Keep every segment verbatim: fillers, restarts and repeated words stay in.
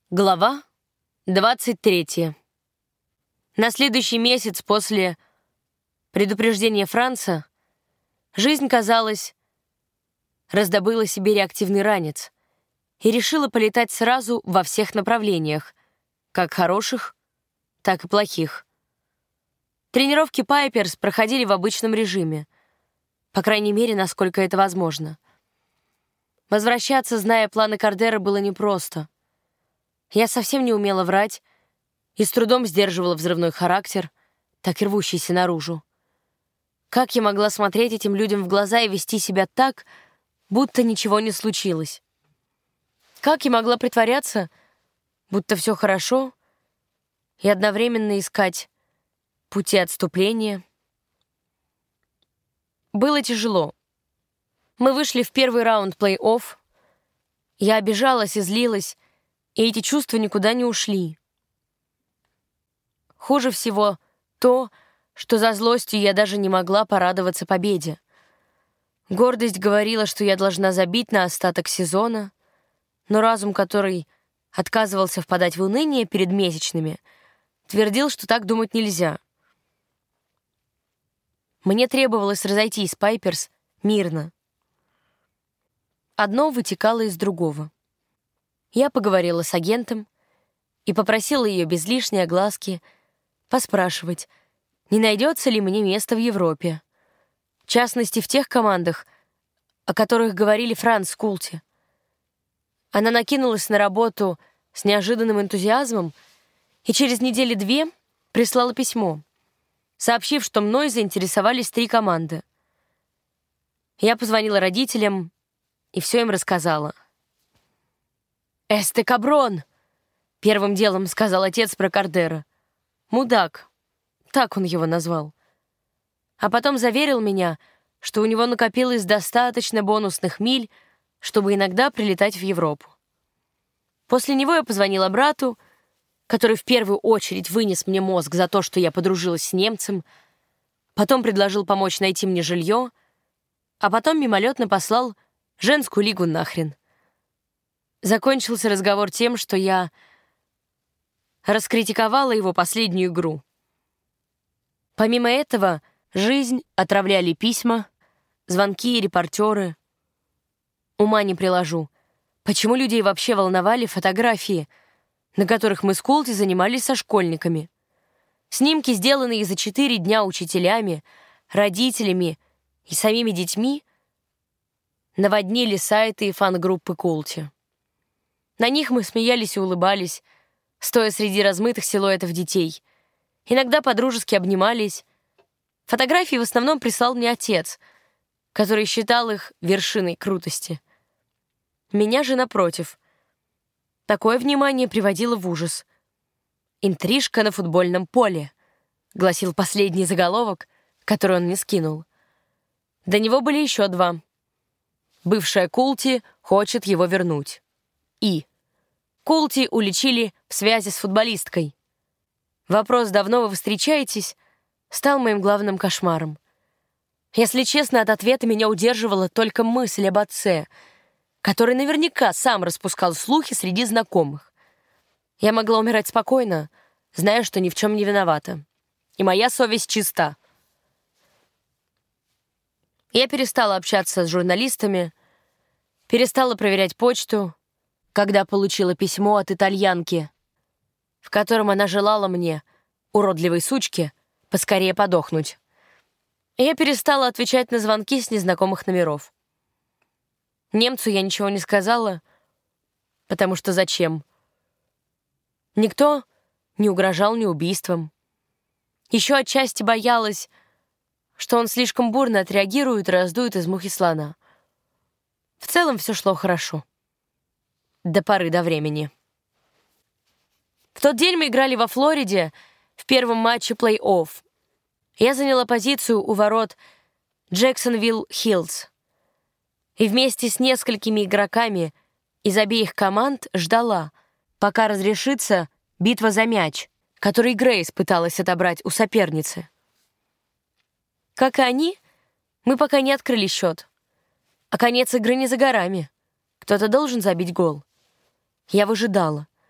Глава двадцать третья. На следующий месяц после предупреждения Франца жизнь, казалось, раздобыла себе реактивный ранец и решила полетать сразу во всех направлениях, как хороших, так и плохих. Тренировки Пайперс проходили в обычном режиме, по крайней мере, насколько это возможно. Возвращаться, зная планы Кардера, было непросто. Я совсем не умела врать и с трудом сдерживала взрывной характер, так и рвущийся наружу. Как я могла смотреть этим людям в глаза и вести себя так, будто ничего не случилось? Как я могла притворяться, будто все хорошо, и одновременно искать пути отступления? Было тяжело. Мы вышли в первый раунд плей-офф. Я обижалась и злилась, и эти чувства никуда не ушли. Хуже всего то, что за злостью я даже не могла порадоваться победе. Гордость говорила, что я должна забить на остаток сезона, но разум, который отказывался впадать в уныние перед месячными, твердил, что так думать нельзя. Мне требовалось разойтись с Пайперс мирно. Одно вытекало из другого. Я поговорила с агентом и попросила ее без лишней огласки поспрашивать, не найдется ли мне место в Европе. В частности, в тех командах, о которых говорили Франц Култи. Она накинулась на работу с неожиданным энтузиазмом и через недели две прислала письмо, сообщив, что мной заинтересовались три команды. Я позвонила родителям и все им рассказала. «Эсте каброн!» — первым делом сказал отец про Кардера. «Мудак», так он его назвал. А потом заверил меня, что у него накопилось достаточно бонусных миль, чтобы иногда прилетать в Европу. После него я позвонила брату, который в первую очередь вынес мне мозг за то, что я подружилась с немцем, потом предложил помочь найти мне жилье, а потом мимолетно послал женскую лигу нахрен. Закончился разговор тем, что я раскритиковала его последнюю игру. Помимо этого, жизнь отравляли письма, звонки и репортеры. Ума не приложу, почему людей вообще волновали фотографии, на которых мы с Култи занимались со школьниками. Снимки, сделанные за четыре дня учителями, родителями и самими детьми, наводнили сайты и фан-группы Култи. На них мы смеялись и улыбались, стоя среди размытых силуэтов детей. Иногда подружески обнимались. Фотографии в основном прислал мне отец, который считал их вершиной крутости. Меня же, напротив, такое внимание приводило в ужас. «Интрижка на футбольном поле», — гласил последний заголовок, который он мне скинул. До него были еще два. «Бывшая Култи хочет его вернуть». И Култи уличили в связи с футболисткой. Вопрос «давно вы встречаетесь?» стал моим главным кошмаром. Если честно, от ответа меня удерживала только мысль об отце, который наверняка сам распускал слухи среди знакомых. Я могла умирать спокойно, зная, что ни в чем не виновата. И моя совесть чиста. Я перестала общаться с журналистами, перестала проверять почту, когда получила письмо от итальянки, в котором она желала мне, уродливой сучке, поскорее подохнуть. И я перестала отвечать на звонки с незнакомых номеров. Немцу я ничего не сказала, потому что зачем? Никто не угрожал ни убийством. Еще отчасти боялась, что он слишком бурно отреагирует и раздует из мухи слона. В целом все шло хорошо. До поры до времени. В тот день мы играли во Флориде в первом матче плей-офф. Я заняла позицию у ворот Джексонвилл Хиллз и вместе с несколькими игроками из обеих команд ждала, пока разрешится битва за мяч, который Грейс пыталась отобрать у соперницы. Как и они, мы пока не открыли счет. А конец игры не за горами. Кто-то должен забить гол. Я выжидала.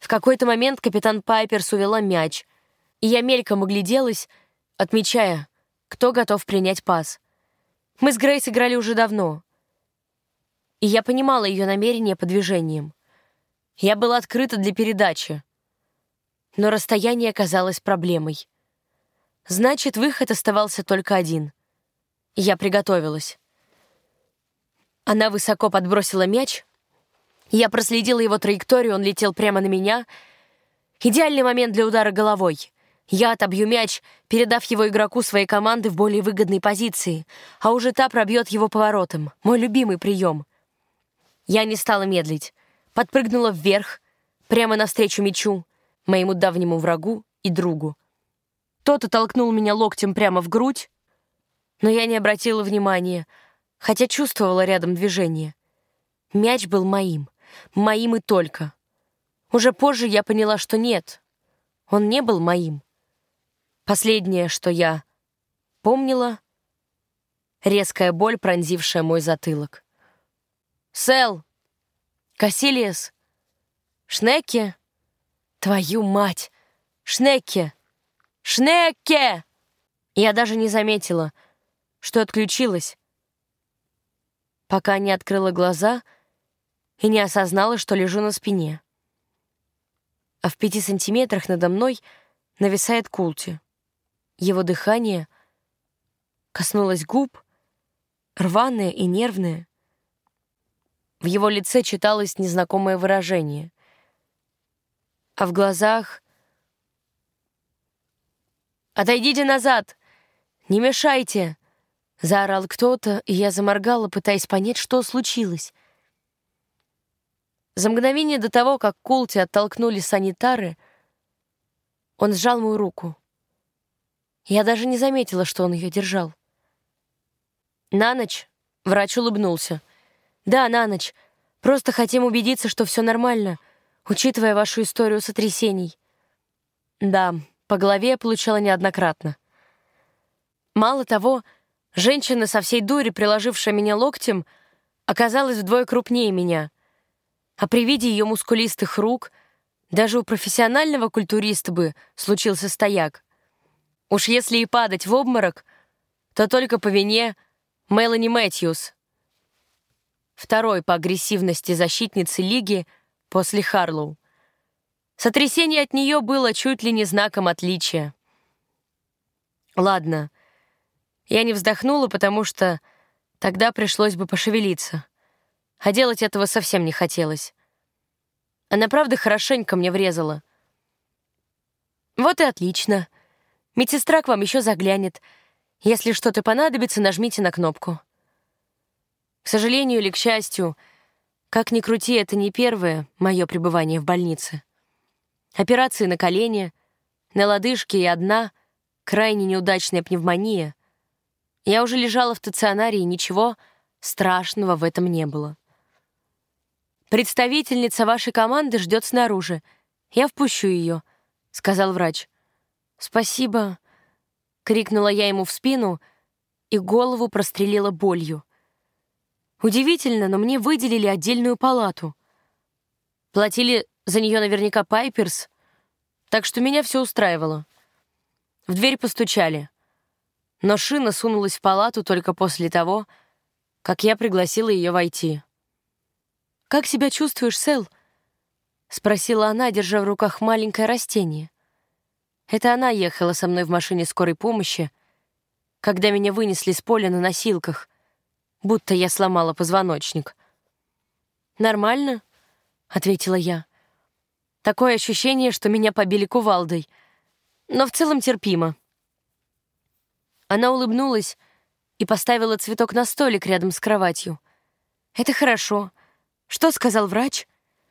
В какой-то момент капитан Пайперс увела мяч, и я мельком огляделась, отмечая, кто готов принять пас. Мы с Грейс играли уже давно, и я понимала ее намерения по движениям. Я была открыта для передачи, но расстояние оказалось проблемой. Значит, выход оставался только один. Я приготовилась. Она высоко подбросила мяч. Я проследила его траекторию, он летел прямо на меня. Идеальный момент для удара головой. Я отобью мяч, передав его игроку своей команды в более выгодной позиции, а уже та пробьет его поворотом. Мой любимый прием. Я не стала медлить. Подпрыгнула вверх, прямо навстречу мячу, моему давнему врагу и другу. Тот оттолкнул меня локтем прямо в грудь, но я не обратила внимания, хотя чувствовала рядом движение. Мяч был моим, моим и только. Уже позже я поняла, что нет, он не был моим. Последнее, что я помнила — резкая боль, пронзившая мой затылок. «Сэл! Кассилиас! Шнекке! Твою мать! Шнекке! Шнекке!» Я даже не заметила, что отключилась, пока не открыла глаза и не осознала, что лежу на спине. А в пяти сантиметрах надо мной нависает Култи. Его дыхание коснулось губ, рваное и нервное. В его лице читалось незнакомое выражение, а в глазах... «Отойдите назад! Не мешайте!» — заорал кто-то, и я заморгала, пытаясь понять, что случилось. За мгновение до того, как Култи оттолкнули санитары, он сжал мою руку. Я даже не заметила, что он ее держал. «На ночь?» — врач улыбнулся. «Да, на ночь. Просто хотим убедиться, что все нормально, учитывая вашу историю сотрясений». Да, по голове я получала неоднократно. Мало того, женщина со всей дури, приложившая меня локтем, оказалась вдвое крупнее меня. А при виде ее мускулистых рук даже у профессионального культуриста бы случился стояк. Уж если и падать в обморок, то только по вине Мелани Мэтьюс, второй по агрессивности защитницы лиги после Харлоу. Сотрясение от нее было чуть ли не знаком отличия. Ладно, я не вздохнула, потому что тогда пришлось бы пошевелиться, а делать этого совсем не хотелось. Она, правда, хорошенько мне врезала. Вот и отлично. Медсестра к вам еще заглянет. Если что-то понадобится, нажмите на кнопку. К сожалению или к счастью, как ни крути, это не первое мое пребывание в больнице. Операции на колене, на лодыжке и одна крайне неудачная пневмония. Я уже лежала в стационаре, и ничего страшного в этом не было. «Представительница вашей команды ждет снаружи. Я впущу ее», — сказал врач. «Спасибо», — крикнула я ему в спину, и голову прострелила болью. Удивительно, но мне выделили отдельную палату. Платили за нее наверняка Пайперс, так что меня все устраивало. В дверь постучали, но Шина сунулась в палату только после того, как я пригласила ее войти. «Как себя чувствуешь, Сэл?» — спросила она, держа в руках маленькое растение. Это она ехала со мной в машине скорой помощи, когда меня вынесли с поля на носилках, будто я сломала позвоночник. «Нормально», — ответила я. «Такое ощущение, что меня побили кувалдой, но в целом терпимо». Она улыбнулась и поставила цветок на столик рядом с кроватью. «Это хорошо. Что сказал врач?»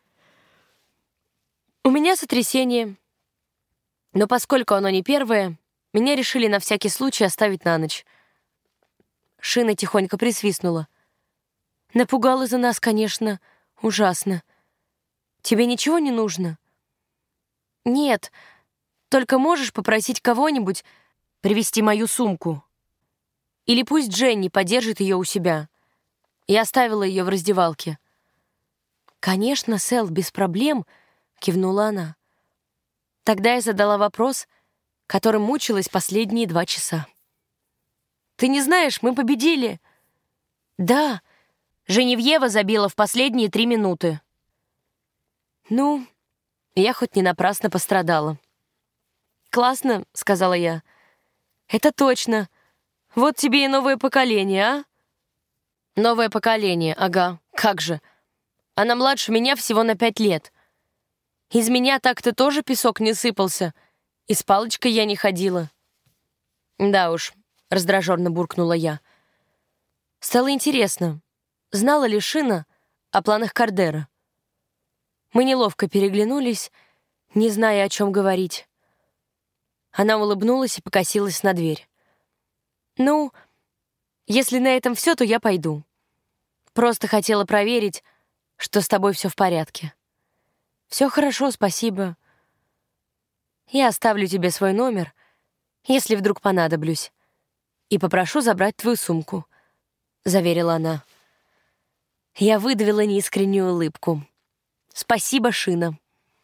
«У меня сотрясение. Но поскольку оно не первое, меня решили на всякий случай оставить на ночь». Шина тихонько присвистнула. «Напугала за нас, конечно, ужасно. Тебе ничего не нужно?» «Нет, только можешь попросить кого-нибудь привезти мою сумку. Или пусть Дженни подержит ее у себя». Я оставила ее в раздевалке. «Конечно, Сэл, без проблем», — кивнула она. Тогда я задала вопрос, которым мучилась последние два часа. «Ты не знаешь, мы победили!» «Да, Женевьева забила в последние три минуты». «Ну, я хоть не напрасно пострадала». «Классно», — сказала я. «Это точно. Вот тебе и новое поколение, а?» «Новое поколение, ага, как же. Она младше меня всего на пять лет. Из меня так-то тоже песок не сыпался, и с палочкой я не ходила». «Да уж», — раздраженно буркнула я. Стало интересно, знала ли Шина о планах Кардера. Мы неловко переглянулись, не зная, о чем говорить. Она улыбнулась и покосилась на дверь. «Ну, если на этом все, то я пойду. Просто хотела проверить, что с тобой все в порядке». «Все хорошо, спасибо. Я оставлю тебе свой номер, если вдруг понадоблюсь, и попрошу забрать твою сумку», — заверила она. Я выдавила неискреннюю улыбку. «Спасибо, Шина».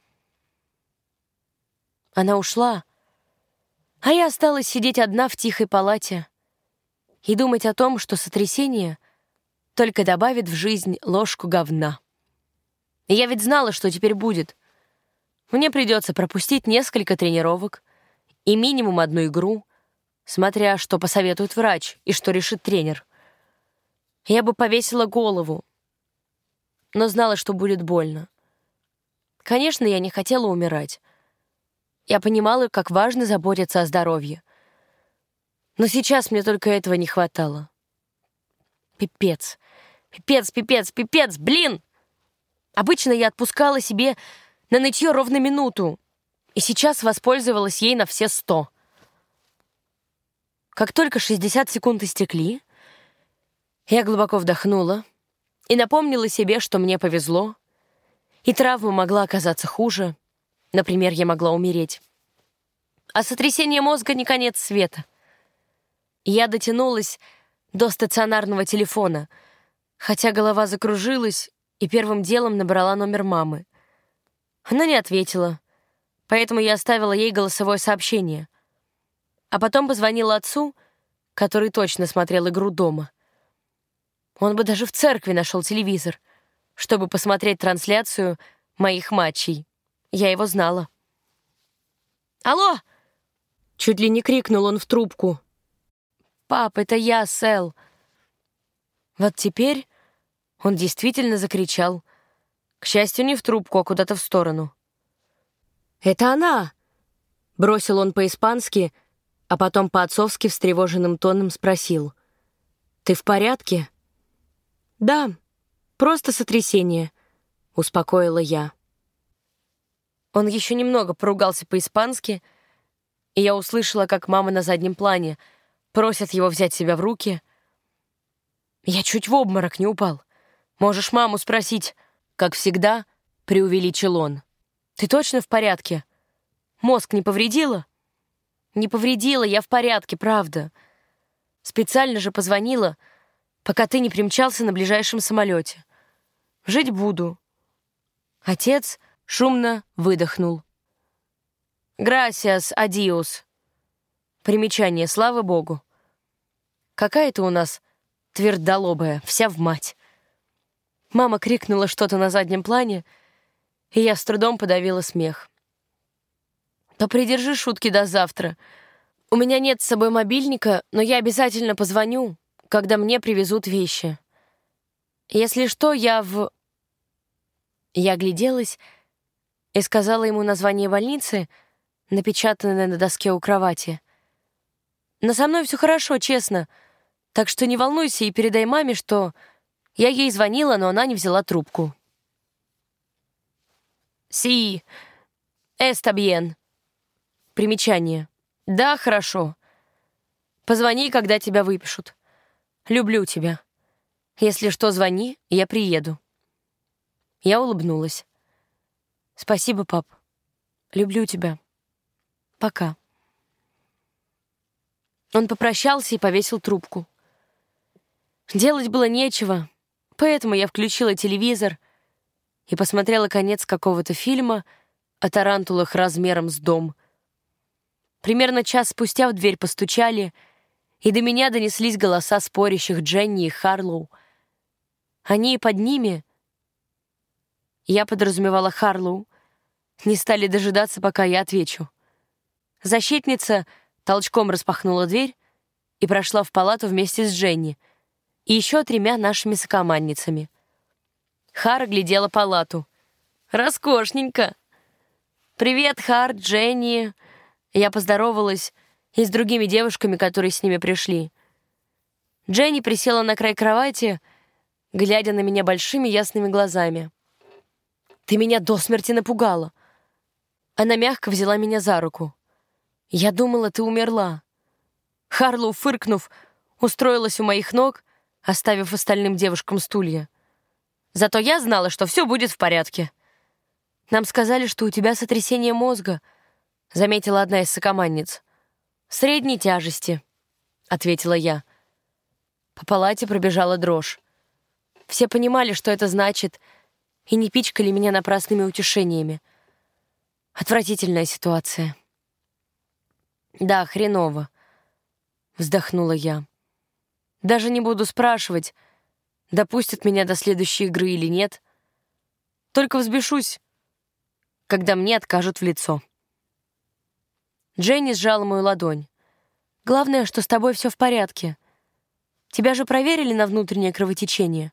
Она ушла, а я осталась сидеть одна в тихой палате и думать о том, что сотрясение только добавит в жизнь ложку говна. И я ведь знала, что теперь будет. Мне придется пропустить несколько тренировок и минимум одну игру, смотря что посоветует врач и что решит тренер. Я бы повесила голову, но знала, что будет больно. Конечно, я не хотела умирать. Я понимала, как важно заботиться о здоровье. Но сейчас мне только этого не хватало. Пипец. Пипец, пипец, пипец, блин! Обычно я отпускала себе на нытье ровно минуту, и сейчас воспользовалась ей на все сто. Как только шестьдесят секунд истекли, я глубоко вдохнула и напомнила себе, что мне повезло, и травма могла оказаться хуже. Например, я могла умереть. А сотрясение мозга не конец света. Я дотянулась до стационарного телефона, хотя голова закружилась, и первым делом набрала номер мамы. Она не ответила, поэтому я оставила ей голосовое сообщение. А потом позвонила отцу, который точно смотрел игру дома. Он бы даже в церкви нашел телевизор, чтобы посмотреть трансляцию моих матчей. Я его знала. «Алло!» — чуть ли не крикнул он в трубку. «Пап, это я, Сэл». Вот теперь он действительно закричал. К счастью, не в трубку, а куда-то в сторону. «Это она!» — бросил он по-испански, а потом по-отцовски встревоженным тоном спросил. «Ты в порядке?» «Да, просто сотрясение», — успокоила я. Он еще немного поругался по-испански, и я услышала, как мама на заднем плане просит его взять себя в руки. Я чуть в обморок не упал. «Можешь маму спросить», — как всегда, преувеличил он. «Ты точно в порядке? Мозг не повредила?» «Не повредила, я в порядке, правда. Специально же позвонила, пока ты не примчался на ближайшем самолете. Жить буду». Отец шумно выдохнул. «Грасиас, адиос». Примечание, слава богу. Какая-то у нас твердолобая, вся в мать. Мама крикнула что-то на заднем плане, и я с трудом подавила смех. «Попридержи шутки до завтра. У меня нет с собой мобильника, но я обязательно позвоню, когда мне привезут вещи. Если что, я в...» Я огляделась и сказала ему название больницы, напечатанное на доске у кровати. «Но со мной все хорошо, честно, так что не волнуйся и передай маме, что я ей звонила, но она не взяла трубку». «Си, эста бьен». Примечание. «Да, хорошо. Позвони, когда тебя выпишут. Люблю тебя. Если что, звони, я приеду». Я улыбнулась. «Спасибо, пап. Люблю тебя. Пока». Он попрощался и повесил трубку. Делать было нечего, поэтому я включила телевизор и посмотрела конец какого-то фильма о тарантулах размером с дом. Примерно час спустя в дверь постучали, и до меня донеслись голоса спорящих Дженни и Харлоу. Они и под ними, я подразумевала Харлоу, не стали дожидаться, пока я отвечу. Защитница толчком распахнула дверь и прошла в палату вместе с Дженни и еще тремя нашими сокомандницами. Хар глядела палату. «Роскошненько!» «Привет, Хар, Дженни!» Я поздоровалась и с другими девушками, которые с ними пришли. Дженни присела на край кровати, глядя на меня большими ясными глазами. «Ты меня до смерти напугала!» Она мягко взяла меня за руку. «Я думала, ты умерла». Харлоу, фыркнув, устроилась у моих ног, оставив остальным девушкам стулья. «Зато я знала, что все будет в порядке». «Нам сказали, что у тебя сотрясение мозга», — заметила одна из сокомандниц. «Средней тяжести», — ответила я. По палате пробежала дрожь. Все понимали, что это значит, и не пичкали меня напрасными утешениями. Отвратительная ситуация. «Да, хреново», — вздохнула я. «Даже не буду спрашивать, допустят меня до следующей игры или нет. Только взбешусь, когда мне откажут в лицо». Дженни сжала мою ладонь. «Главное, что с тобой все в порядке. Тебя же проверили на внутреннее кровотечение».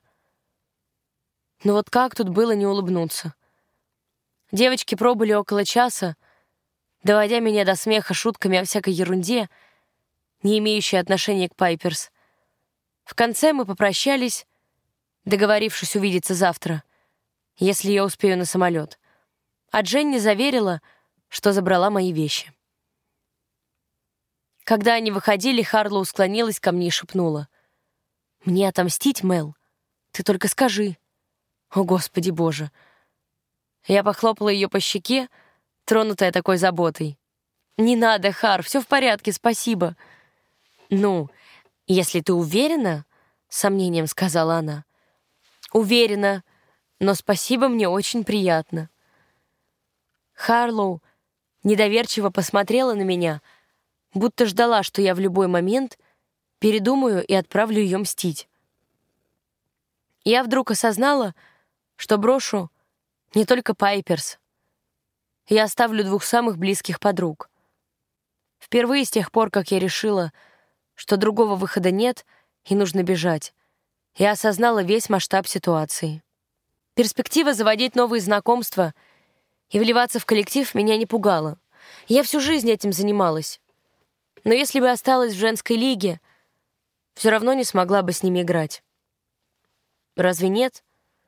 Но вот как тут было не улыбнуться? Девочки пробыли около часа, доводя меня до смеха шутками о всякой ерунде, не имеющей отношения к Пайперс. В конце мы попрощались, договорившись увидеться завтра, если я успею на самолет. А Дженни заверила, что забрала мои вещи. Когда они выходили, Харлоу склонилась ко мне и шепнула: «Мне отомстить, Мел? Ты только скажи». «О, Господи Боже!» Я похлопала ее по щеке, тронутая такой заботой. «Не надо, Хар, все в порядке, спасибо». «Ну, если ты уверена?» — с сомнением сказала она. «Уверена, но спасибо, мне очень приятно». Харлоу недоверчиво посмотрела на меня, будто ждала, что я в любой момент передумаю и отправлю ее мстить. Я вдруг осознала, что брошу не только Пайперс. Я оставлю двух самых близких подруг. Впервые с тех пор, как я решила, что другого выхода нет и нужно бежать, я осознала весь масштаб ситуации. Перспектива заводить новые знакомства и вливаться в коллектив меня не пугала. Я всю жизнь этим занималась. Но если бы осталась в женской лиге, все равно не смогла бы с ними играть. Разве нет?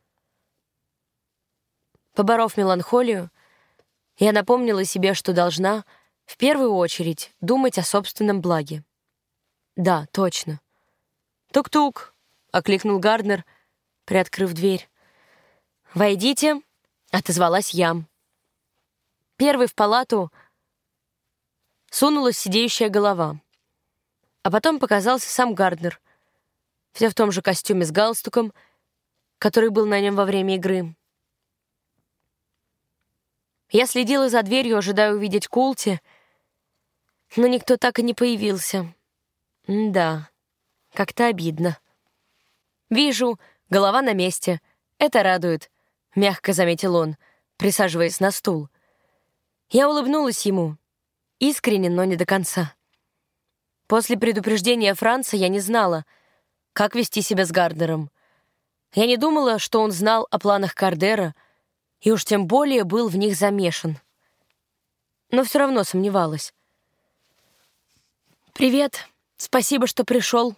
Поборов меланхолию, я напомнила себе, что должна в первую очередь думать о собственном благе. Да, точно. «Тук-тук!» — окликнул Гарднер, приоткрыв дверь. «Войдите!» — отозвалась я. Первой в палату сунулась сидеющая голова. А потом показался сам Гарднер, все в том же костюме с галстуком, который был на нем во время игры. Я следила за дверью, ожидая увидеть Култи, но никто так и не появился. М-да, как-то обидно. «Вижу, голова на месте. Это радует», — мягко заметил он, присаживаясь на стул. Я улыбнулась ему, искренне, но не до конца. После предупреждения Франца я не знала, как вести себя с Гарднером. Я не думала, что он знал о планах Кардера, и уж тем более был в них замешан. Но все равно сомневалась. «Привет, спасибо, что пришел.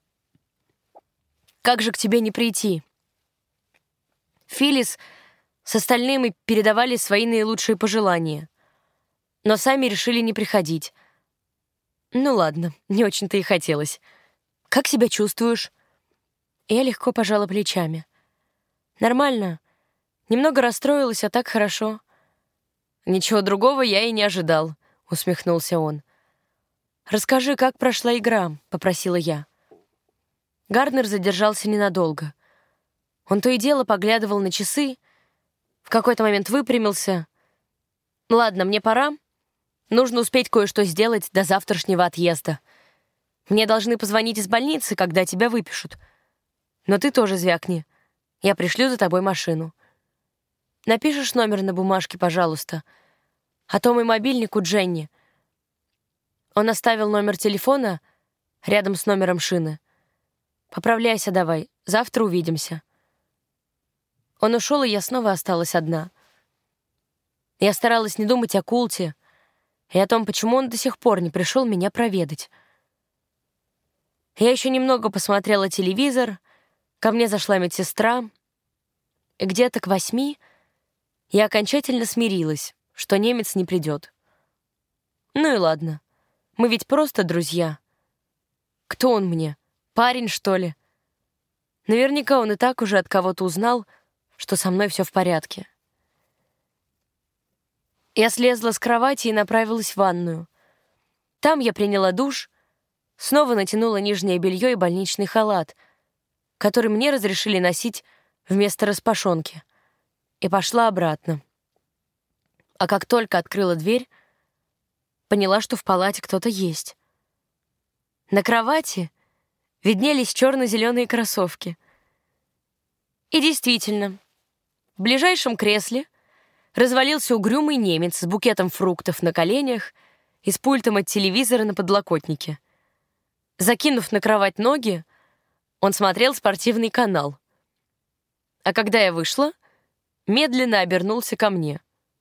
Как же к тебе не прийти?» Филлис с остальными передавали свои наилучшие пожелания, но сами решили не приходить. Ну ладно, не очень-то и хотелось. «Как себя чувствуешь?» Я легко пожала плечами. «Нормально. Немного расстроилась, а так хорошо». «Ничего другого я и не ожидал», — усмехнулся он. «Расскажи, как прошла игра?» — попросила я. Гарднер задержался ненадолго. Он то и дело поглядывал на часы, в какой-то момент выпрямился Ладно, мне пора. Нужно успеть кое-что сделать до завтрашнего отъезда. Мне должны позвонить из больницы, когда тебя выпишут. Но ты тоже звякни. Я пришлю за тобой машину. Напишешь номер на бумажке, пожалуйста. А то мой мобильник у Дженни. Он оставил номер телефона рядом с номером шины. Поправляйся давай, завтра увидимся. Он ушел, и я снова осталась одна. Я старалась не думать о Култе и о том, почему он до сих пор не пришел меня проведать. Я еще немного посмотрела телевизор, ко мне зашла медсестра, и где-то к восьми я окончательно смирилась, что немец не придет. Ну и ладно, мы ведь просто друзья. Кто он мне? Парень, что ли? Наверняка он и так уже от кого-то узнал, что со мной все в порядке. Я слезла с кровати и направилась в ванную. Там я приняла душ, снова натянула нижнее белье и больничный халат, который мне разрешили носить вместо распашонки, и пошла обратно. А как только открыла дверь, поняла, что в палате кто-то есть. На кровати виднелись черно-зеленые кроссовки. И действительно, в ближайшем кресле развалился угрюмый немец с букетом фруктов на коленях и с пультом от телевизора на подлокотнике. Закинув на кровать ноги, он смотрел спортивный канал. А когда я вышла, медленно обернулся ко мне.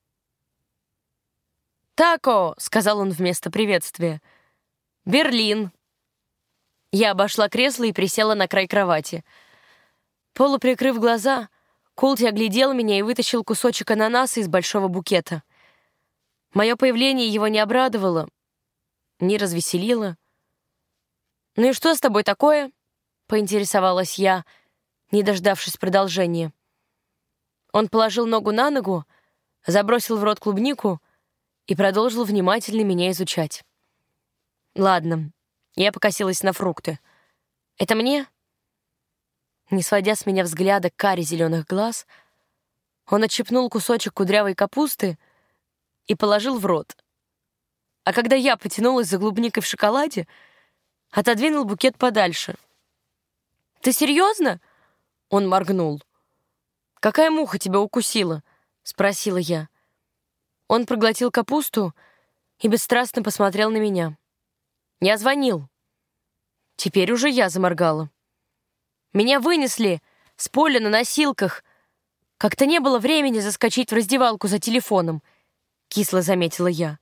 «Тако!» — сказал он вместо приветствия. «Берлин!» Я обошла кресло и присела на край кровати. Полуприкрыв глаза, Култи оглядел меня и вытащил кусочек ананаса из большого букета. Мое появление его не обрадовало, не развеселило. «Ну и что с тобой такое?» — поинтересовалась я, не дождавшись продолжения. Он положил ногу на ногу, забросил в рот клубнику и продолжил внимательно меня изучать. «Ладно», — я покосилась на фрукты. «Это мне?» Не сводя с меня взгляда кари зеленых глаз, он отщипнул кусочек кудрявой капусты и положил в рот. А когда я потянулась за клубникой в шоколаде, отодвинул букет подальше. «Ты серьезно?» — он моргнул. «Какая муха тебя укусила?» — спросила я. Он проглотил капусту и бесстрастно посмотрел на меня. «Я звонил». Теперь уже я заморгала. «Меня вынесли с поля на носилках. Как-то не было времени заскочить в раздевалку за телефоном», — кисло заметила я.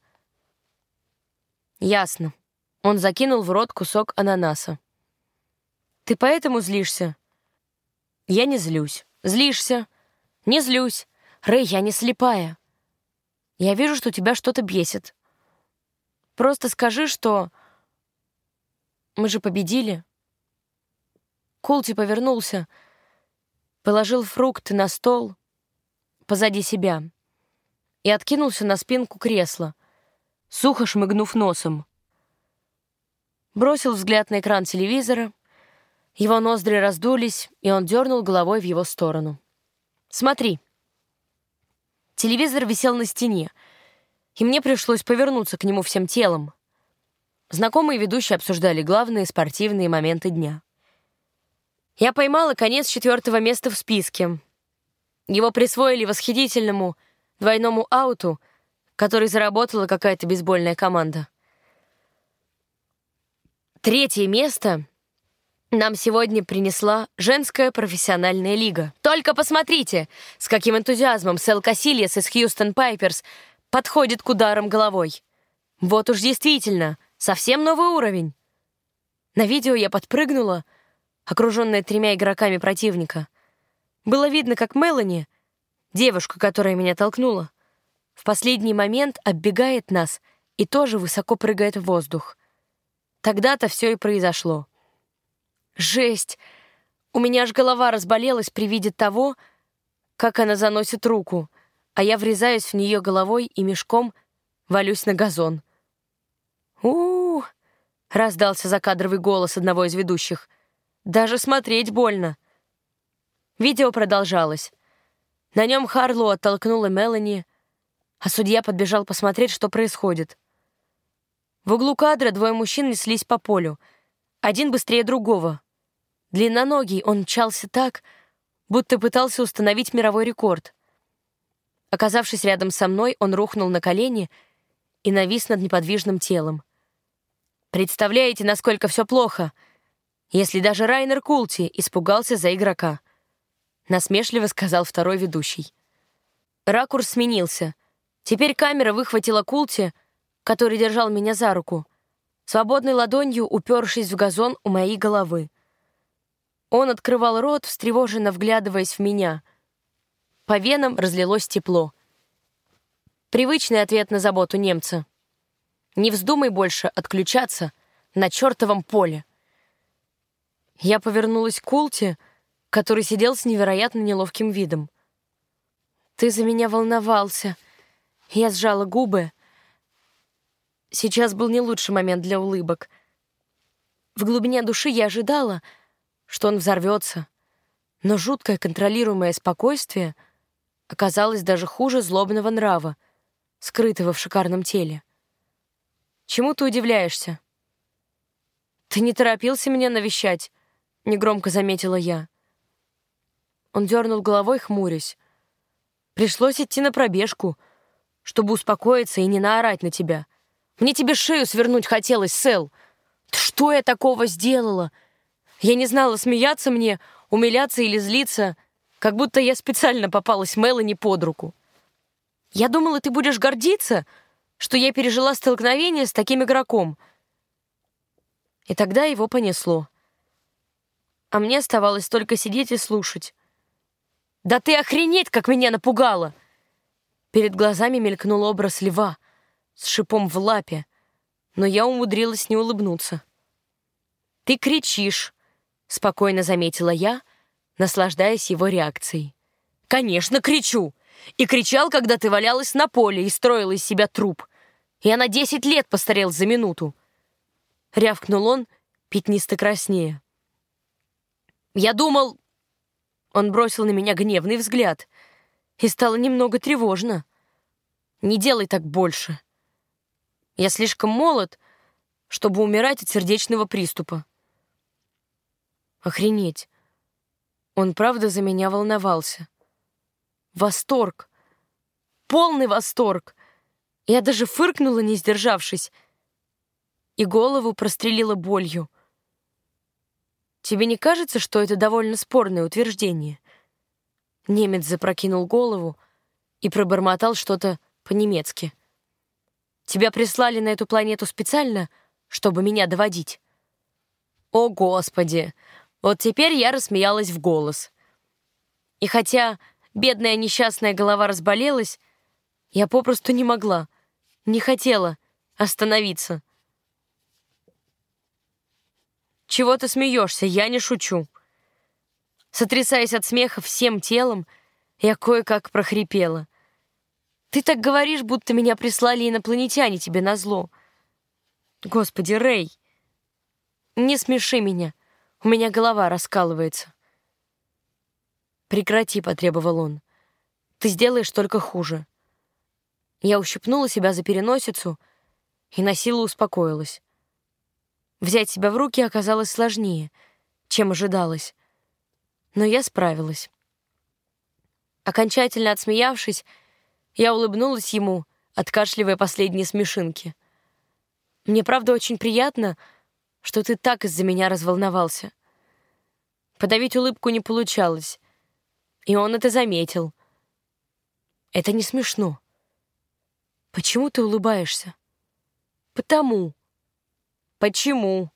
«Ясно». Он закинул в рот кусок ананаса. «Ты поэтому злишься?» «Я не злюсь». «Злишься?» «Не злюсь. Рэй, я не слепая. Я вижу, что тебя что-то бесит. Просто скажи, что... Мы же победили». Култи повернулся, положил фрукты на стол позади себя и откинулся на спинку кресла, сухо шмыгнув носом. Бросил взгляд на экран телевизора, его ноздри раздулись, и он дернул головой в его сторону. «Смотри». Телевизор висел на стене, и мне пришлось повернуться к нему всем телом. Знакомые ведущие обсуждали главные спортивные моменты дня. Я поймала конец четвертого места в списке. Его присвоили восхитительному двойному ауту, который заработала какая-то бейсбольная команда. Третье место нам сегодня принесла женская профессиональная лига. Только посмотрите, с каким энтузиазмом Сэл Касильяс из Хьюстон Пайперс подходит к ударам головой. Вот уж действительно, совсем новый уровень. На видео я подпрыгнула, окруженная тремя игроками противника. Было видно, как Мелани, девушка, которая меня толкнула, в последний момент оббегает нас и тоже высоко прыгает в воздух. Тогда-то все и произошло. Жесть! У меня аж голова разболелась при виде того, как она заносит руку, а я врезаюсь в нее головой и мешком валюсь на газон. «У-у-у!» — раздался закадровый голос одного из ведущих. «Даже смотреть больно». Видео продолжалось. На нем Харлоу оттолкнула Мелани, а судья подбежал посмотреть, что происходит. В углу кадра двое мужчин неслись по полю, один быстрее другого. Длинноногий, он мчался так, будто пытался установить мировой рекорд. Оказавшись рядом со мной, он рухнул на колени и навис над неподвижным телом. «Представляете, насколько все плохо, если даже Райнер Култи испугался за игрока», — насмешливо сказал второй ведущий. Ракурс сменился. Теперь камера выхватила Култи, который держал меня за руку, свободной ладонью упершись в газон у моей головы. Он открывал рот, встревоженно вглядываясь в меня. По венам разлилось тепло. Привычный ответ на заботу немца. «Не вздумай больше отключаться на чертовом поле». Я повернулась к Култи, который сидел с невероятно неловким видом. «Ты за меня волновался». Я сжала губы. Сейчас был не лучший момент для улыбок. В глубине души я ожидала, что он взорвется, но жуткое контролируемое спокойствие оказалось даже хуже злобного нрава, скрытого в шикарном теле. «Чему ты удивляешься?» «Ты не торопился меня навещать», — негромко заметила я. Он дернул головой, хмурясь. «Пришлось идти на пробежку, чтобы успокоиться и не наорать на тебя. Мне тебе шею свернуть хотелось, Сэл. Что я такого сделала? Я не знала, смеяться мне, умиляться или злиться, как будто я специально попалась Мелани под руку. Я думала, ты будешь гордиться, что я пережила столкновение с таким игроком». И тогда его понесло. А мне оставалось только сидеть и слушать. «Да ты охренеть, как меня напугала!» Перед глазами мелькнул образ льва с шипом в лапе, но я умудрилась не улыбнуться. «Ты кричишь», — спокойно заметила я, наслаждаясь его реакцией. «Конечно, кричу! И кричал, когда ты валялась на поле и строила из себя труп. Я на десять лет постарел за минуту!» Рявкнул он, пятнисто краснея. «Я думал...» Он бросил на меня гневный взгляд, и стало немного тревожно. «Не делай так больше. Я слишком молод, чтобы умирать от сердечного приступа». Охренеть. Он правда за меня волновался. Восторг. Полный восторг. Я даже фыркнула, не сдержавшись, и голову прострелила болью. «Тебе не кажется, что это довольно спорное утверждение?» Немец запрокинул голову и пробормотал что-то по-немецки. «Тебя прислали на эту планету специально, чтобы меня доводить?» О, Господи! Вот теперь я рассмеялась в голос. И хотя бедная несчастная голова разболелась, я попросту не могла, не хотела остановиться. «Чего ты смеешься? Я не шучу». Сотрясаясь от смеха всем телом, я кое-как прохрипела. «Ты так говоришь, будто меня прислали инопланетяне тебе назло». «Господи, Рэй, не смеши меня, у меня голова раскалывается». «Прекрати», — потребовал он. «Ты сделаешь только хуже». Я ущипнула себя за переносицу и насилу успокоилась. Взять себя в руки оказалось сложнее, чем ожидалось. Но я справилась. Окончательно отсмеявшись, я улыбнулась ему, откашливая последние смешинки. «Мне правда очень приятно, что ты так из-за меня разволновался». Подавить улыбку не получалось, и он это заметил. «Это не смешно». «Почему ты улыбаешься?» «Потому». «Почему?»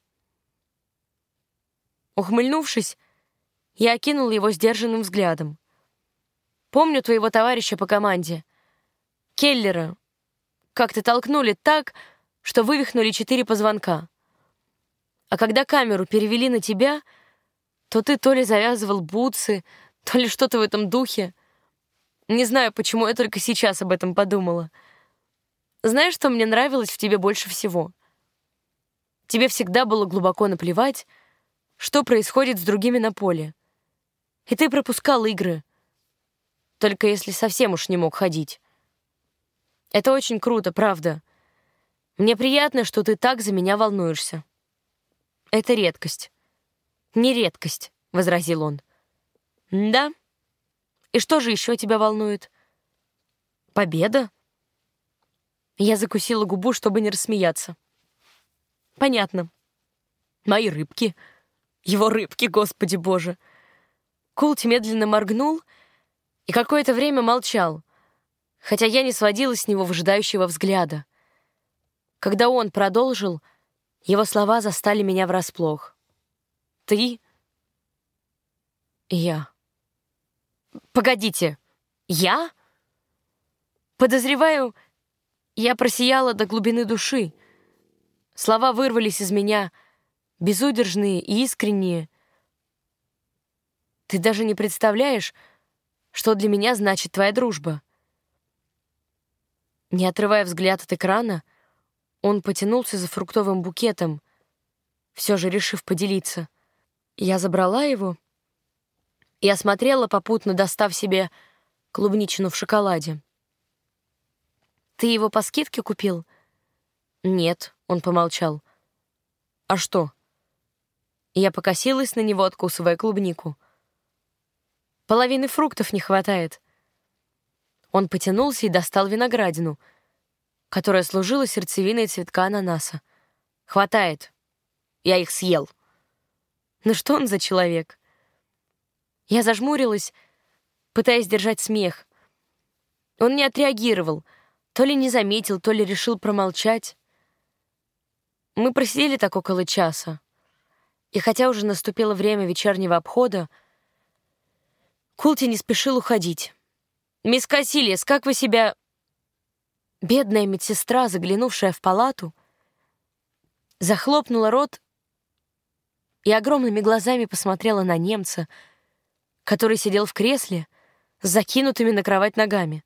Ухмыльнувшись, я окинула его сдержанным взглядом. «Помню твоего товарища по команде, Келлера. Как-то толкнули так, что вывихнули четыре позвонка. А когда камеру перевели на тебя, то ты то ли завязывал бутсы, то ли что-то в этом духе. Не знаю, почему я только сейчас об этом подумала. Знаешь, что мне нравилось в тебе больше всего? Тебе всегда было глубоко наплевать, что происходит с другими на поле. И ты пропускал игры, только если совсем уж не мог ходить». Это очень круто, правда. Мне приятно, что ты так за меня волнуешься. Это редкость. Не редкость, — возразил он. Да? И что же еще тебя волнует? Победа? Я закусила губу, чтобы не рассмеяться. Понятно. Мои рыбки. Его рыбки, Господи Боже. Култи медленно моргнул и какое-то время молчал, хотя я не сводила с него выжидающего взгляда. Когда он продолжил, его слова застали меня врасплох. «Ты?» «Я». «Погодите, я?» Подозреваю, я просияла до глубины души. Слова вырвались из меня, безудержные и искренние. «Ты даже не представляешь, что для меня значит твоя дружба». Не отрывая взгляд от экрана, он потянулся за фруктовым букетом, все же решив поделиться. Я забрала его и осмотрела, попутно достав себе клубничину в шоколаде. «Ты его по скидке купил?» «Нет», — он помолчал. «А что?» Я покосилась на него, откусывая клубнику. «Половины фруктов не хватает». Он потянулся и достал виноградину, которая служила сердцевиной цветка ананаса. «Хватает. Я их съел». «Ну что он за человек?» Я зажмурилась, пытаясь держать смех. Он не отреагировал, то ли не заметил, то ли решил промолчать. Мы просидели так около часа, и хотя уже наступило время вечернего обхода, Култи не спешил уходить. «Мисс Кассилиас, как вы себя...» Бедная медсестра, заглянувшая в палату, захлопнула рот и огромными глазами посмотрела на немца, который сидел в кресле с закинутыми на кровать ногами.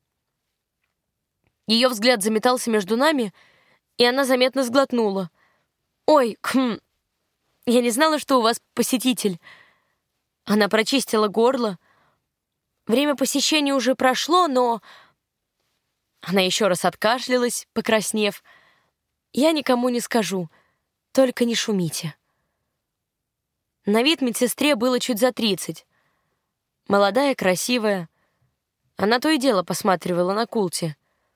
Ее взгляд заметался между нами, и она заметно сглотнула. «Ой, хм, я не знала, что у вас посетитель». Она прочистила горло. Время посещения уже прошло, но... Она еще раз откашлялась, покраснев. «Я никому не скажу, только не шумите». На вид медсестре было чуть за тридцать. Молодая, красивая. Она то и дело посматривала на Култи.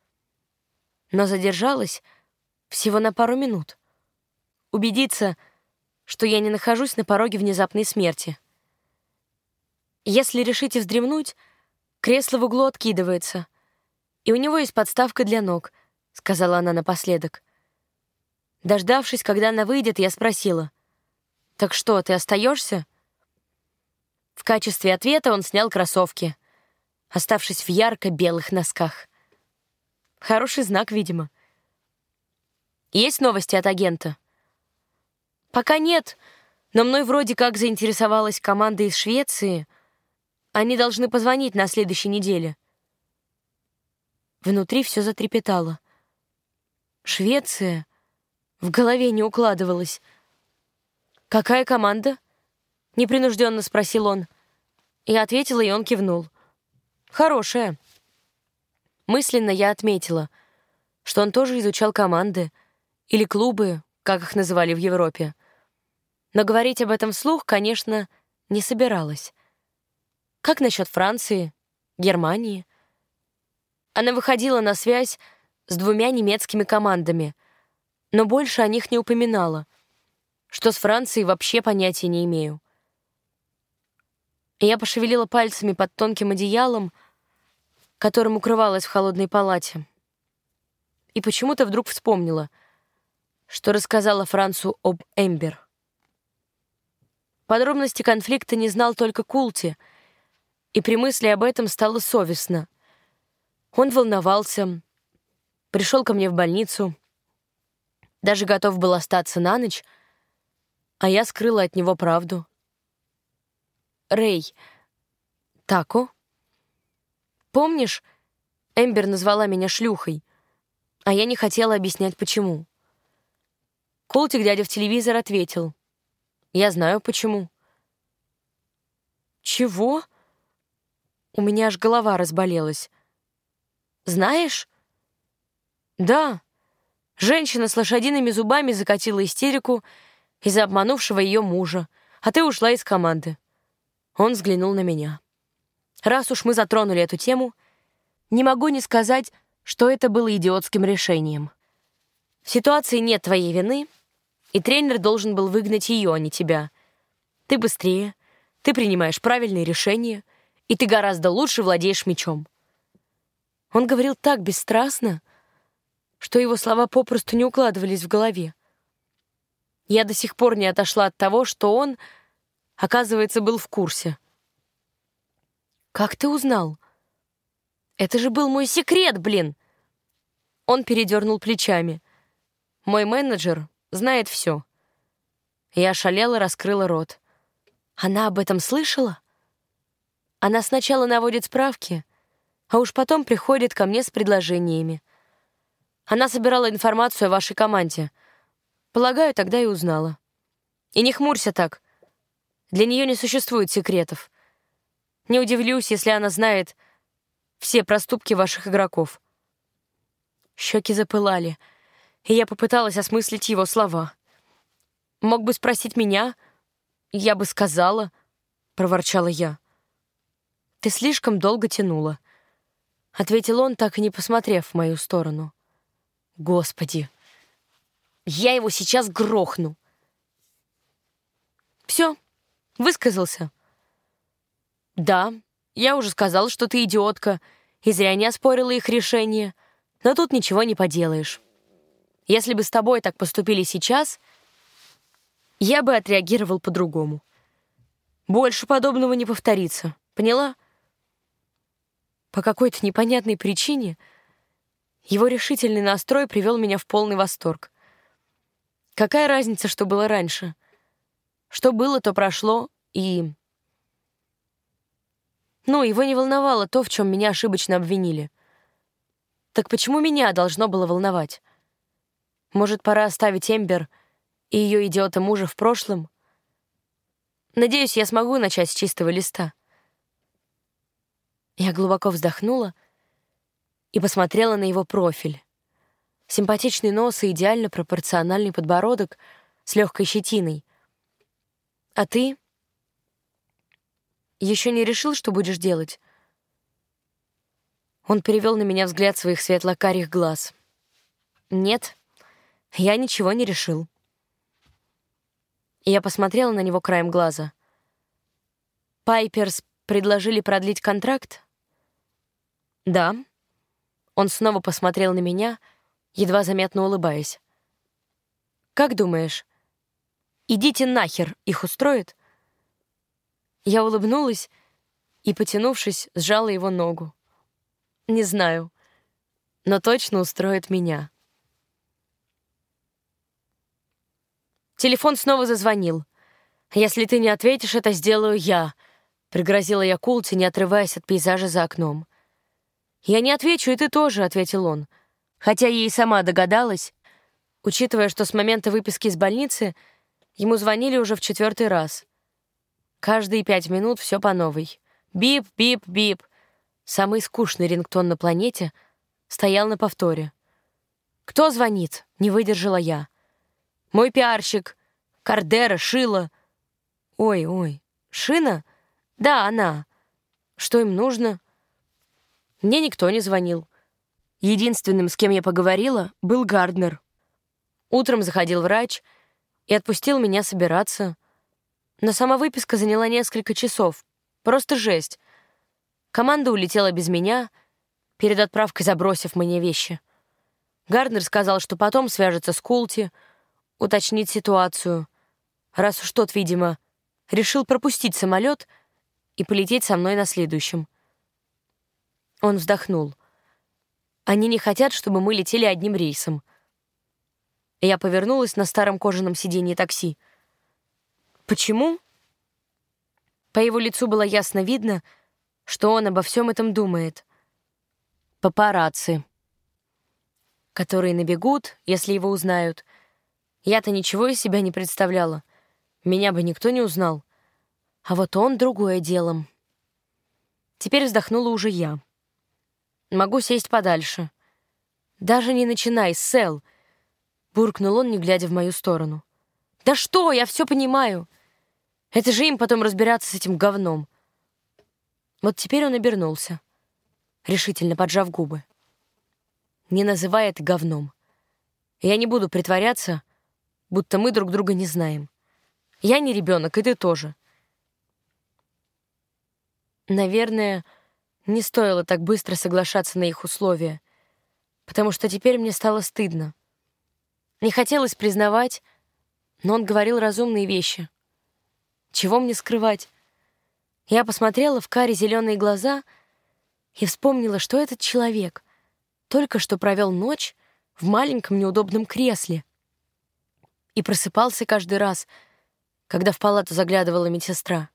Но задержалась всего на пару минут. Убедиться, что я не нахожусь на пороге внезапной смерти. Если решите вздремнуть, кресло в углу откидывается, и у него есть подставка для ног, — сказала она напоследок. Дождавшись, когда она выйдет, я спросила: «Так что, ты остаешься?» В качестве ответа он снял кроссовки, оставшись в ярко-белых носках. Хороший знак, видимо. «Есть новости от агента?» «Пока нет, но мной вроде как заинтересовалась команда из Швеции. Они должны позвонить на следующей неделе». Внутри все затрепетало. «Швеция?» В голове не укладывалось. «Какая команда?» — непринужденно спросил он. Я ответила, и он кивнул. «Хорошая». Мысленно я отметила, что он тоже изучал команды или клубы, как их называли в Европе. Но говорить об этом вслух, конечно, не собиралась. Как насчет Франции, Германии? Она выходила на связь с двумя немецкими командами, но больше о них не упоминала. Что с Францией, вообще понятия не имею. Я пошевелила пальцами под тонким одеялом, которым укрывалась в холодной палате. И почему-то вдруг вспомнила, что рассказала Францу об Эмбер. Подробности конфликта не знал только Култи, и при мысли об этом стало совестно. Он волновался, пришел ко мне в больницу, даже готов был остаться на ночь, а я скрыла от него правду. «Рэй, Тако? Помнишь, Эмбер назвала меня шлюхой, а я не хотела объяснять, почему?» Култи, глядя в телевизор, ответил: «Я знаю, почему». «Чего?» У меня аж голова разболелась. «Знаешь?» Да, женщина с лошадиными зубами закатила истерику из-за обманувшего ее мужа, а ты ушла из команды. Он взглянул на меня. Раз уж мы затронули эту тему, не могу не сказать, что это было идиотским решением. В ситуации нет твоей вины, и тренер должен был выгнать ее, а не тебя. Ты быстрее, ты принимаешь правильные решения, и ты гораздо лучше владеешь мячом. Он говорил так бесстрастно, что его слова попросту не укладывались в голове. Я до сих пор не отошла от того, что он, оказывается, был в курсе. «Как ты узнал? Это же был мой секрет, блин!» Он передернул плечами. «Мой менеджер знает все». Я ошалела, раскрыла рот. Она об этом слышала? Она сначала наводит справки, а уж потом приходит ко мне с предложениями. Она собирала информацию о вашей команде. Полагаю, тогда и узнала. И не хмурься так. Для нее не существует секретов. Не удивлюсь, если она знает все проступки ваших игроков. Щеки запылали, и я попыталась осмыслить его слова. «Мог бы спросить меня, я бы сказала», — проворчала я. «Ты слишком долго тянула», — ответил он, так и не посмотрев в мою сторону. «Господи, я его сейчас грохну». «Все, высказался». «Да, я уже сказал, что ты идиотка, и зря не оспорила их решение, но тут ничего не поделаешь. Если бы с тобой так поступили сейчас, я бы отреагировал по-другому. Больше подобного не повторится, поняла?» По какой-то непонятной причине его решительный настрой привел меня в полный восторг. Какая разница, что было раньше? Что было, то прошло, и... Ну, его не волновало то, в чем меня ошибочно обвинили. Так почему меня должно было волновать? Может, пора оставить Эмбер и ее идиота мужа в прошлом? Надеюсь, я смогу начать с чистого листа. Я глубоко вздохнула и посмотрела на его профиль. Симпатичный нос и идеально пропорциональный подбородок с легкой щетиной. А ты? Еще не решил, что будешь делать? Он перевел на меня взгляд своих светло-карих глаз. Нет, я ничего не решил. Я посмотрела на него краем глаза. Пайперс предложили продлить контракт? Да. Он снова посмотрел на меня, едва заметно улыбаясь. Как думаешь, идите нахер, их устроит? Я улыбнулась и, потянувшись, сжала его ногу. Не знаю, но точно устроит меня. Телефон снова зазвонил. «Если ты не ответишь, это сделаю я», — пригрозила я Култи, не отрываясь от пейзажа за окном. «Я не отвечу, и ты тоже», — ответил он. Хотя я и сама догадалась, учитывая, что с момента выписки из больницы ему звонили уже в четвертый раз. Каждые пять минут все по новой. Бип, бип, бип. Самый скучный рингтон на планете стоял на повторе. «Кто звонит?» — не выдержала я. «Мой пиарщик. Кардера, Шила». «Ой, ой, Шина? Да, она. Что им нужно?» Мне никто не звонил. Единственным, с кем я поговорила, был Гарднер. Утром заходил врач и отпустил меня собираться. Но сама выписка заняла несколько часов. Просто жесть. Команда улетела без меня, перед отправкой забросив мне вещи. Гарднер сказал, что потом свяжется с Култи, уточнит ситуацию, раз уж тот, видимо, решил пропустить самолет и полететь со мной на следующем. Он вздохнул. Они не хотят, чтобы мы летели одним рейсом. Я повернулась на старом кожаном сиденье такси. Почему? По его лицу было ясно видно, что он обо всем этом думает. Папарацци, которые набегут, если его узнают. Я-то ничего из себя не представляла. Меня бы никто не узнал. А вот он — другое дело. Теперь вздохнула уже я. Могу сесть подальше. «Даже не начинай, Сэл!» — буркнул он, не глядя в мою сторону. «Да что, я все понимаю! Это же им потом разбираться с этим говном!» Вот теперь он обернулся, решительно поджав губы. «Не называй это говном. Я не буду притворяться, будто мы друг друга не знаем. Я не ребенок, и ты тоже». Наверное, не стоило так быстро соглашаться на их условия, потому что теперь мне стало стыдно. Не хотелось признавать, но он говорил разумные вещи. Чего мне скрывать? Я посмотрела в карие зеленые глаза и вспомнила, что этот человек только что провел ночь в маленьком неудобном кресле и просыпался каждый раз, когда в палату заглядывала медсестра.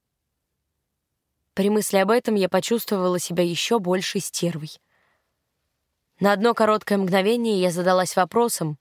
При мысли об этом я почувствовала себя еще большей стервой. На одно короткое мгновение я задалась вопросом,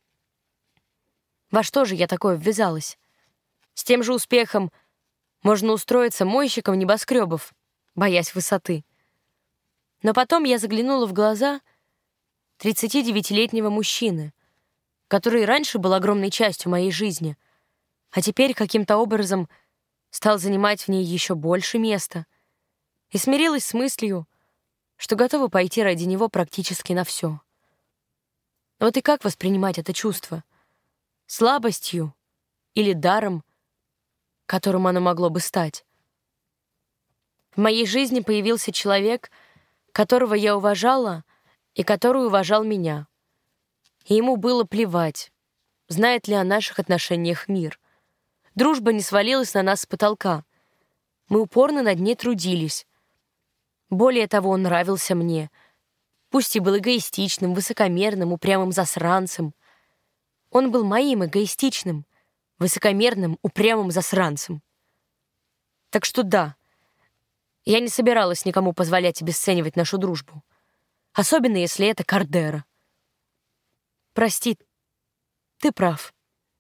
во что же я такое ввязалась? С тем же успехом можно устроиться мойщиком небоскребов, боясь высоты. Но потом я заглянула в глаза тридцатидевятилетнего мужчины, который раньше был огромной частью моей жизни, а теперь каким-то образом стал занимать в ней еще больше места, и смирилась с мыслью, что готова пойти ради него практически на все. Вот и как воспринимать это чувство? Слабостью или даром, которым оно могло бы стать? В моей жизни появился человек, которого я уважала и который уважал меня. И ему было плевать, знает ли о наших отношениях мир. Дружба не свалилась на нас с потолка. Мы упорно над ней трудились. Более того, он нравился мне, пусть и был эгоистичным, высокомерным, упрямым засранцем. Он был моим эгоистичным, высокомерным, упрямым засранцем. Так что да, я не собиралась никому позволять обесценивать нашу дружбу. Особенно, если это Кардера. Прости, ты прав.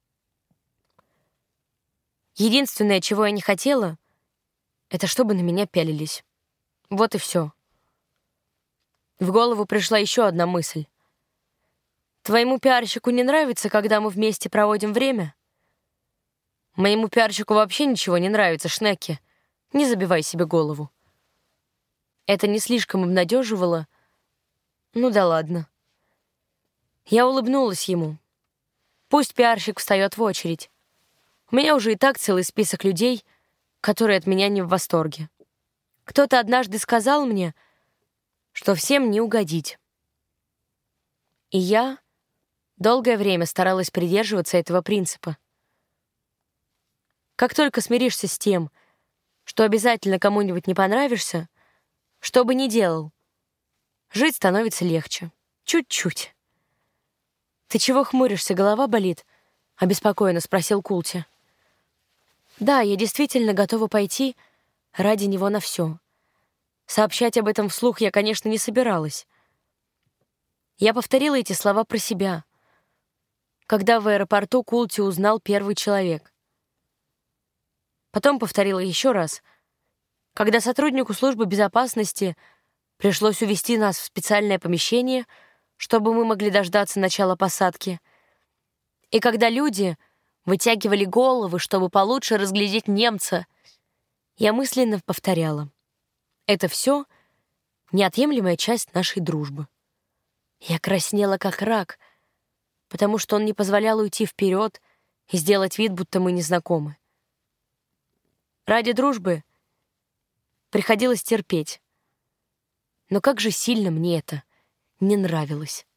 Единственное, чего я не хотела, это чтобы на меня пялились. Вот и все. В голову пришла еще одна мысль. Твоему пиарщику не нравится, когда мы вместе проводим время? Моему пиарщику вообще ничего не нравится, Шнекки. Не забивай себе голову. Это не слишком обнадеживало. Ну да ладно. Я улыбнулась ему. Пусть пиарщик встает в очередь. У меня уже и так целый список людей, которые от меня не в восторге. Кто-то однажды сказал мне, что всем не угодить. И я долгое время старалась придерживаться этого принципа. Как только смиришься с тем, что обязательно кому-нибудь не понравишься, что бы ни делал, жить становится легче. Чуть-чуть. «Ты чего хмуришься, голова болит?» — обеспокоенно спросил Култи. «Да, я действительно готова пойти ради него на все. Сообщать об этом вслух я, конечно, не собиралась. Я повторила эти слова про себя, когда в аэропорту Култи узнал первый человек. Потом повторила еще раз, когда сотруднику службы безопасности пришлось увести нас в специальное помещение, чтобы мы могли дождаться начала посадки, и когда люди вытягивали головы, чтобы получше разглядеть немца, я мысленно повторяла: это все неотъемлемая часть нашей дружбы. Я краснела как рак, потому что он не позволял уйти вперед и сделать вид, будто мы не знакомы. Ради дружбы приходилось терпеть. Но как же сильно мне это не нравилось.